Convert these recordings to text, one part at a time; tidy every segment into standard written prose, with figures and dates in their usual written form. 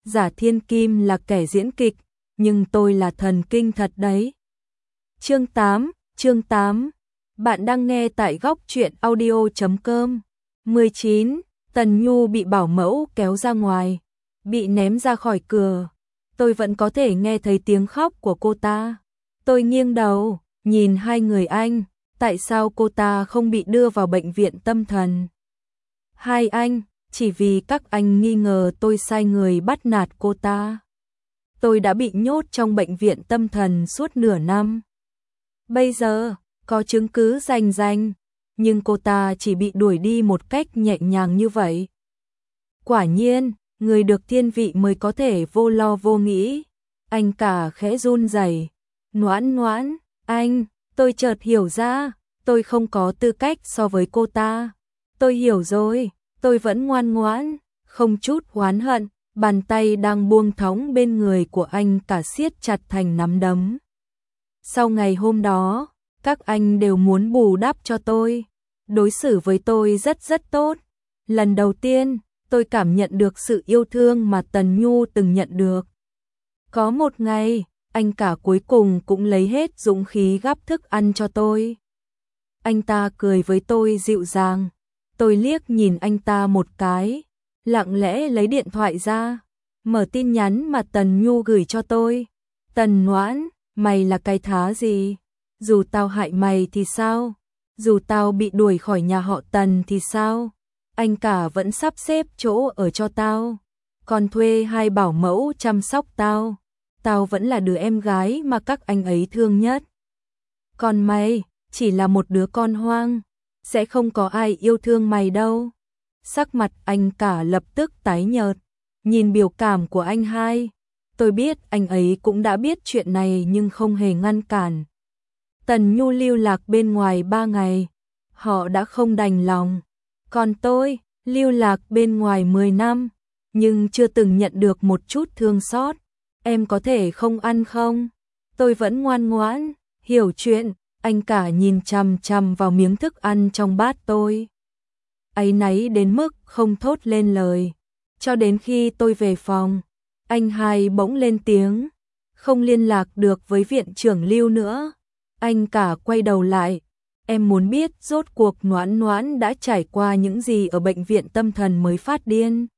Giả Thiên Kim là kẻ diễn kịch, nhưng tôi là thần kinh thật đấy. Chương 8. Bạn đang nghe tại góc truyện audio.com. 19. Tần Nhu bị bảo mẫu kéo ra ngoài, bị ném ra khỏi cửa. Tôi vẫn có thể nghe thấy tiếng khóc của cô ta. Tôi nghiêng đầu, nhìn hai người anh, tại sao cô ta không bị đưa vào bệnh viện tâm thần? Hai anh, chỉ vì các anh nghi ngờ tôi sai người bắt nạt cô ta. Tôi đã bị nhốt trong bệnh viện tâm thần suốt nửa năm. Bây giờ, có chứng cứ rành, nhưng cô ta chỉ bị đuổi đi một cách nhẹ nhàng như vậy. Quả nhiên, người được thiên vị mới có thể vô lo vô nghĩ. Anh cả khẽ run rẩy. Noãn, anh, tôi chợt hiểu ra, tôi không có tư cách so với cô ta. Tôi hiểu rồi, tôi vẫn ngoan ngoãn, không chút oán hận, bàn tay đang buông thõng bên người của anh cả siết chặt thành nắm đấm. Sau ngày hôm đó, các anh đều muốn bù đắp cho tôi, đối xử với tôi rất tốt. Lần đầu tiên, tôi cảm nhận được sự yêu thương mà Tần Nhu từng nhận được. Có một ngày, anh cả cuối cùng cũng lấy hết dũng khí gắp thức ăn cho tôi. Anh ta cười với tôi dịu dàng. Tôi liếc nhìn anh ta một cái, lặng lẽ lấy điện thoại ra, mở tin nhắn mà Tần Nhu gửi cho tôi. Tần Noãn, mày là cái thá gì? Dù tao hại mày thì sao? Dù tao bị đuổi khỏi nhà họ Tần thì sao? Anh cả vẫn sắp xếp chỗ ở cho tao, còn thuê hai bảo mẫu chăm sóc tao. Tao vẫn là đứa em gái mà các anh ấy thương nhất. Còn mày, chỉ là một đứa con hoang, sẽ không có ai yêu thương mày đâu. Sắc mặt anh cả lập tức tái nhợt, nhìn biểu cảm của anh hai. Tôi biết anh ấy cũng đã biết chuyện này nhưng không hề ngăn cản. Tần Nhu lưu lạc bên ngoài 3 ngày, họ đã không đành lòng. Còn tôi, lưu lạc bên ngoài 10 năm, nhưng chưa từng nhận được một chút thương xót. Em có thể không ăn không? Tôi vẫn ngoan ngoãn, hiểu chuyện. Anh cả nhìn chằm chằm vào miếng thức ăn trong bát tôi. Áy náy đến mức không thốt lên lời. Cho đến khi tôi về phòng, anh hai bỗng lên tiếng. Không liên lạc được với viện trưởng Lưu nữa. Anh cả quay đầu lại. Em muốn biết rốt cuộc Noãn đã trải qua những gì ở bệnh viện tâm thần mới phát điên.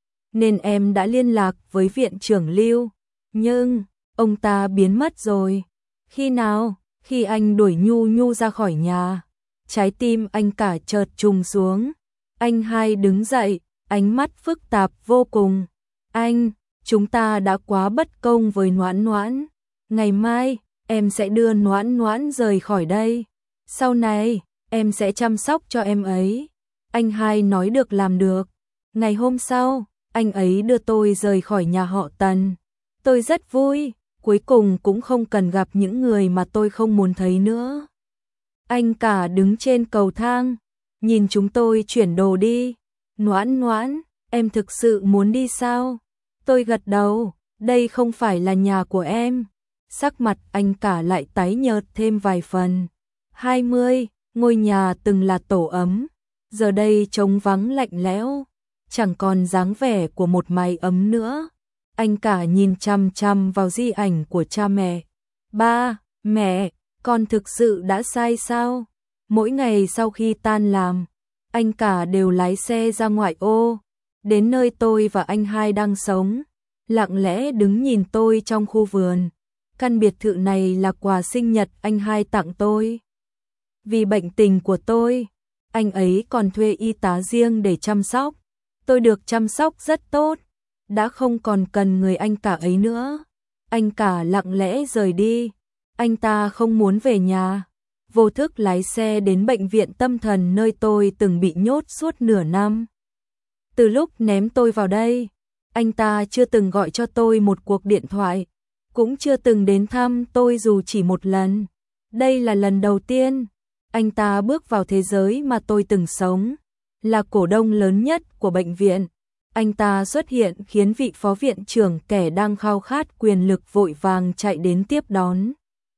Nên em đã liên lạc với viện trưởng Lưu. Nhưng, ông ta biến mất rồi. Khi nào? Khi anh đuổi Nhu ra khỏi nhà. Trái tim anh cả chợt trùng xuống. Anh hai đứng dậy, ánh mắt phức tạp vô cùng. Anh, chúng ta đã quá bất công với Noãn. Ngày mai, em sẽ đưa Noãn rời khỏi đây. Sau này, em sẽ chăm sóc cho em ấy. Anh hai nói được làm được. Ngày hôm sau, anh ấy đưa tôi rời khỏi nhà họ Tần. Tôi rất vui, cuối cùng cũng không cần gặp những người mà tôi không muốn thấy nữa. Anh cả đứng trên cầu thang, nhìn chúng tôi chuyển đồ đi. Noãn, em thực sự muốn đi sao? Tôi gật đầu, đây không phải là nhà của em. Sắc mặt anh cả lại tái nhợt thêm vài phần. 20, ngôi nhà từng là tổ ấm, giờ đây trống vắng lạnh lẽo, chẳng còn dáng vẻ của một mái ấm nữa. Anh cả nhìn chằm chằm vào di ảnh của cha mẹ. Ba, mẹ, con thực sự đã sai sao? Mỗi ngày sau khi tan làm, anh cả đều lái xe ra ngoại ô, đến nơi tôi và anh hai đang sống, lặng lẽ đứng nhìn tôi trong khu vườn. Căn biệt thự này là quà sinh nhật anh hai tặng tôi. Vì bệnh tình của tôi, anh ấy còn thuê y tá riêng để chăm sóc. Tôi được chăm sóc rất tốt, đã không còn cần người anh cả ấy nữa. Anh cả lặng lẽ rời đi, anh ta không muốn về nhà, vô thức lái xe đến bệnh viện tâm thần nơi tôi từng bị nhốt suốt nửa năm. Từ lúc ném tôi vào đây, anh ta chưa từng gọi cho tôi một cuộc điện thoại, cũng chưa từng đến thăm tôi dù chỉ một lần. Đây là lần đầu tiên anh ta bước vào thế giới mà tôi từng sống, là cổ đông lớn nhất của bệnh viện. Anh ta xuất hiện khiến vị phó viện trưởng kẻ đang khao khát quyền lực vội vàng chạy đến tiếp đón.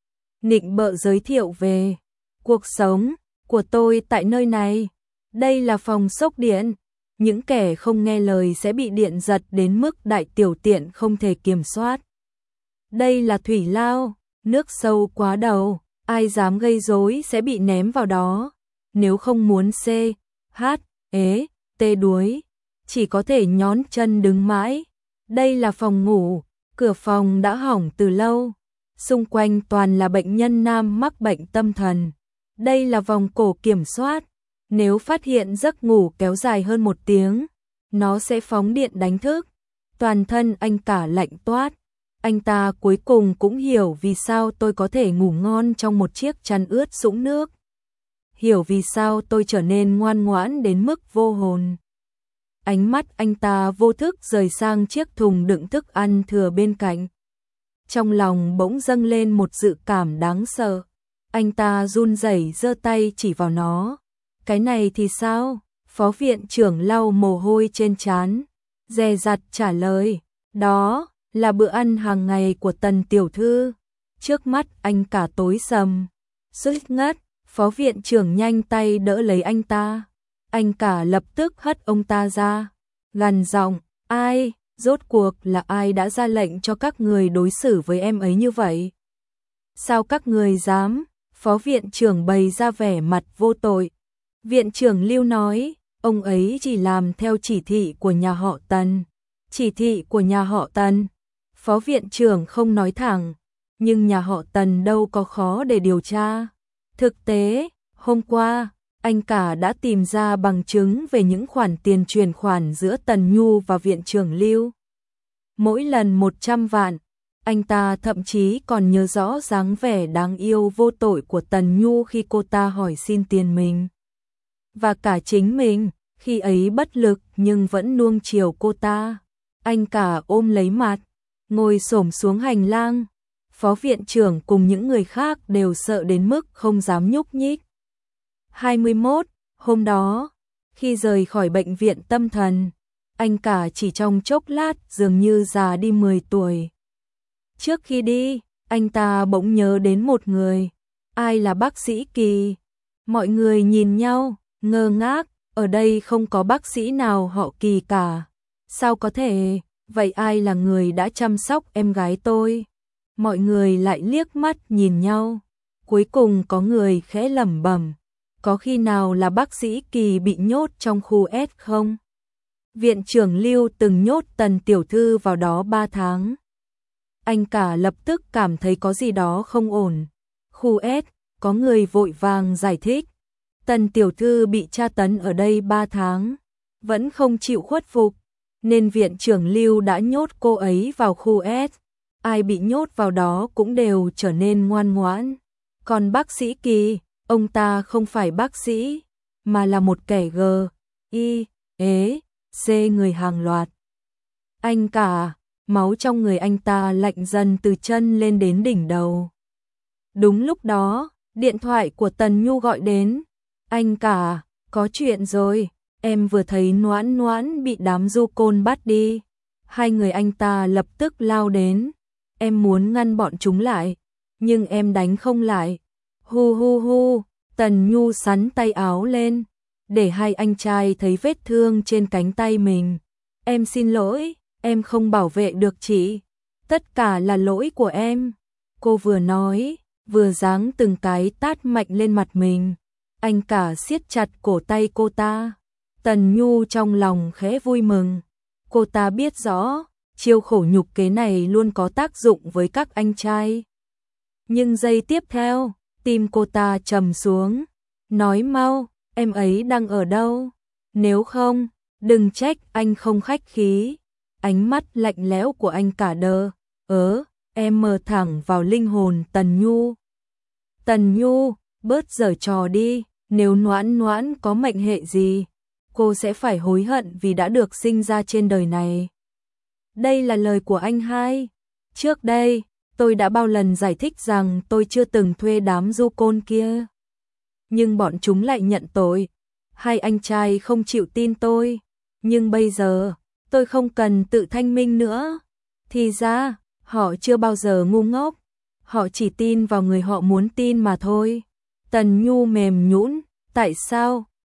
Nịnh bợ giới thiệu về cuộc sống của tôi tại nơi này. Đây là phòng sốc điện, những kẻ không nghe lời sẽ bị điện giật đến mức đại tiểu tiện không thể kiểm soát. Đây là thủy lao, nước sâu quá đầu, ai dám gây rối sẽ bị ném vào đó. Nếu không muốn C, H, T đuối, chỉ có thể nhón chân đứng mãi. Đây là phòng ngủ, cửa phòng đã hỏng từ lâu. Xung quanh toàn là bệnh nhân nam mắc bệnh tâm thần. Đây là vòng cổ kiểm soát. Nếu phát hiện giấc ngủ kéo dài hơn 1 tiếng, nó sẽ phóng điện đánh thức. Toàn thân anh cả lạnh toát. Anh ta cuối cùng cũng hiểu vì sao tôi có thể ngủ ngon trong một chiếc chăn ướt sũng nước. Hiểu vì sao tôi trở nên ngoan ngoãn đến mức vô hồn. Ánh mắt anh ta vô thức rời sang chiếc thùng đựng thức ăn thừa bên cạnh. Trong lòng bỗng dâng lên một dự cảm đáng sợ. Anh ta run rẩy giơ tay chỉ vào nó. Cái này thì sao? Phó viện trưởng lau mồ hôi trên trán, dè dặt trả lời. Đó là bữa ăn hàng ngày của Tần tiểu thư. Trước mắt anh cả tối sầm. Suýt ngất, phó viện trưởng nhanh tay đỡ lấy anh ta. Anh cả lập tức hất ông ta ra. Gằn giọng, ai, rốt cuộc là ai đã ra lệnh cho các người đối xử với em ấy như vậy? Sao các người dám? Phó viện trưởng bày ra vẻ mặt vô tội. Viện trưởng Lưu nói, ông ấy chỉ làm theo chỉ thị của nhà họ Tần. Chỉ thị của nhà họ Tần. Phó viện trưởng không nói thẳng, nhưng nhà họ Tần đâu có khó để điều tra. Thực tế, hôm qua, anh cả đã tìm ra bằng chứng về những khoản tiền chuyển khoản giữa Tần Nhu và viện trưởng Lưu. Mỗi lần 100 vạn, anh ta thậm chí còn nhớ rõ dáng vẻ đáng yêu vô tội của Tần Nhu khi cô ta hỏi xin tiền mình. Và cả chính mình, khi ấy bất lực nhưng vẫn nuông chiều cô ta. Anh cả ôm lấy mặt, ngồi xổm xuống hành lang. Phó viện trưởng cùng những người khác đều sợ đến mức không dám nhúc nhích. 21. Hôm đó, khi rời khỏi bệnh viện tâm thần, anh cả chỉ trong chốc lát dường như già đi 10 tuổi. Trước khi đi, anh ta bỗng nhớ đến một người. Ai là bác sĩ Kỳ? Mọi người nhìn nhau, ngơ ngác, ở đây không có bác sĩ nào họ Kỳ cả. Sao có thể? Vậy ai là người đã chăm sóc em gái tôi? Mọi người lại liếc mắt nhìn nhau. Cuối cùng có người khẽ lẩm bẩm, có khi nào là bác sĩ Kỳ bị nhốt trong khu S không? Viện trưởng Lưu từng nhốt Tần tiểu thư vào đó 3 tháng. Anh cả lập tức cảm thấy có gì đó không ổn. Khu S, có người vội vàng giải thích. Tần tiểu thư bị tra tấn ở đây 3 tháng, vẫn không chịu khuất phục, nên viện trưởng Lưu đã nhốt cô ấy vào khu S. Ai bị nhốt vào đó cũng đều trở nên ngoan ngoãn. Còn bác sĩ Kỳ, ông ta không phải bác sĩ, mà là một kẻ C người hàng loạt. Anh cả, máu trong người anh ta lạnh dần từ chân lên đến đỉnh đầu. Đúng lúc đó, điện thoại của Tần Nhu gọi đến. Anh cả, có chuyện rồi, em vừa thấy Noãn Noãn bị đám du côn bắt đi. Hai người anh ta lập tức lao đến. Em muốn ngăn bọn chúng lại, nhưng em đánh không lại. Hu hu hu, Tần Nhu xắn tay áo lên, để hai anh trai thấy vết thương trên cánh tay mình. Em xin lỗi, em không bảo vệ được chị. Tất cả là lỗi của em. Cô vừa nói, vừa giáng từng cái tát mạnh lên mặt mình. Anh cả siết chặt cổ tay cô ta. Tần Nhu trong lòng khẽ vui mừng. Cô ta biết rõ, chiêu khổ nhục kế này luôn có tác dụng với các anh trai. Nhưng giây tiếp theo, tim cô ta trầm xuống. Nói mau, em ấy đang ở đâu? Nếu không, đừng trách anh không khách khí. Ánh mắt lạnh lẽo của anh cả em mờ thẳng vào linh hồn Tần Nhu. Tần Nhu, bớt giở trò đi, nếu Noãn Noãn có mệnh hệ gì, cô sẽ phải hối hận vì đã được sinh ra trên đời này. Đây là lời của anh hai. Trước đây, tôi đã bao lần giải thích rằng tôi chưa từng thuê đám du côn kia. Nhưng bọn chúng lại nhận tội. Hai anh trai không chịu tin tôi. Nhưng bây giờ, tôi không cần tự thanh minh nữa. Thì ra, họ chưa bao giờ ngu ngốc. Họ chỉ tin vào người họ muốn tin mà thôi. Tần Nhu mềm nhũn, tại sao?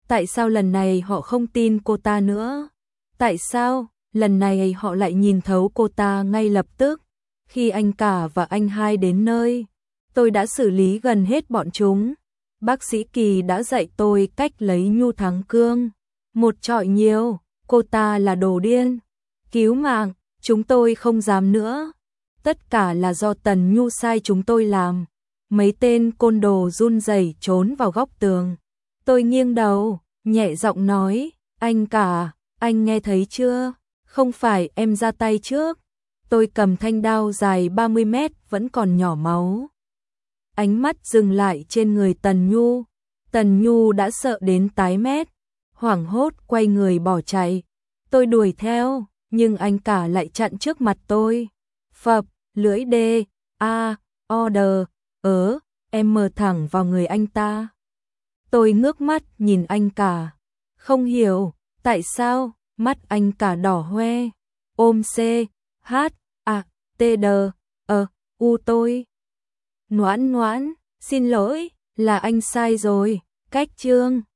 Tại sao lần này họ không tin cô ta nữa? Tại sao lần này họ lại nhìn thấu cô ta ngay lập tức? Khi anh cả và anh hai đến nơi, tôi đã xử lý gần hết bọn chúng. Bác sĩ Kỳ đã dạy tôi cách lấy nhu thắng cương. Một trọi nhiều, cô ta là đồ điên. Cứu mạng, chúng tôi không dám nữa. Tất cả là do Tần Nhu sai chúng tôi làm. Mấy tên côn đồ run rẩy trốn vào góc tường. Tôi nghiêng đầu, nhẹ giọng nói, anh cả, anh nghe thấy chưa? Không phải em ra tay trước. Tôi cầm thanh đao dài 30 mét vẫn còn nhỏ máu. Ánh mắt dừng lại trên người Tần Nhu. Tần Nhu đã sợ đến tái mét, hoảng hốt quay người bỏ chạy. Tôi đuổi theo, nhưng anh cả lại chặn trước mặt tôi. Phập, lưỡi đê, order, em mở thẳng vào người anh ta. Tôi ngước mắt nhìn anh cả, không hiểu, tại sao, mắt anh cả đỏ hoe. Ôm C, H, A, T, D, U tôi. Noãn noãn, xin lỗi, là anh sai rồi, cách chương.